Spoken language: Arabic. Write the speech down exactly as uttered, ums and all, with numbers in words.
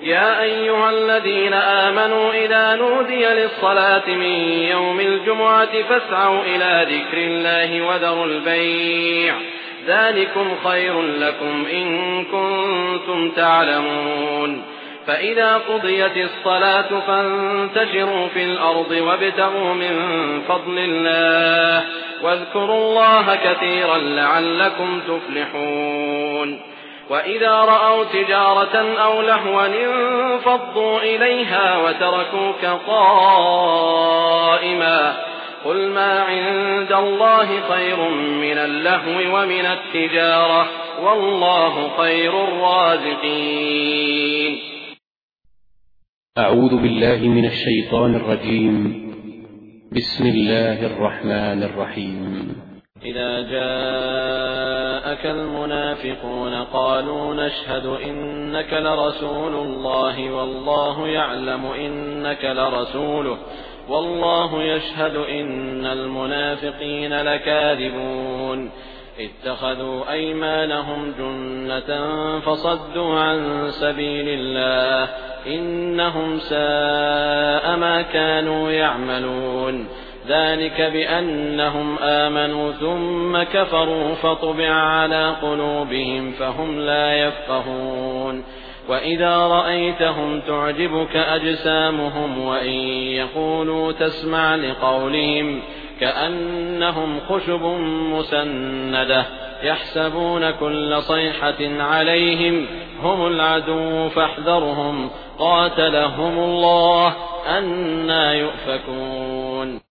يا أيها الذين آمنوا إذا نودي للصلاة من يوم الجمعة فاسعوا إلى ذكر الله وذروا البيع ذلكم خير لكم إن كنتم تعلمون. فإذا قضيت الصلاة فانتشروا في الأرض وابتغوا من فضل الله واذكروا الله كثيرا لعلكم تفلحون. وإذا رأوا تجارة أو لهوا انفضوا إليها وتركوك قائما قل ما عند الله خير من اللهو ومن التجارة والله خير الرازقين. أعوذ بالله من الشيطان الرجيم. بسم الله الرحمن الرحيم. إذا جاءك المنافقون قالوا نشهد إنك لرسول الله والله يعلم إنك لرسوله والله يشهد إن المنافقين لكاذبون. اتخذوا أيمانهم جنة فصدوا عن سبيل الله إنهم ساء ما كانوا يعملون. ذلك بأنهم آمنوا ثم كفروا فطبع على قلوبهم فهم لا يفقهون. وإذا رأيتهم تعجبك أجسامهم وإن يقولوا تسمع لقولهم كأنهم خشب مسندة يحسبون كل صيحة عليهم هم العدو فاحذرهم قاتلهم الله أنى يؤفكون.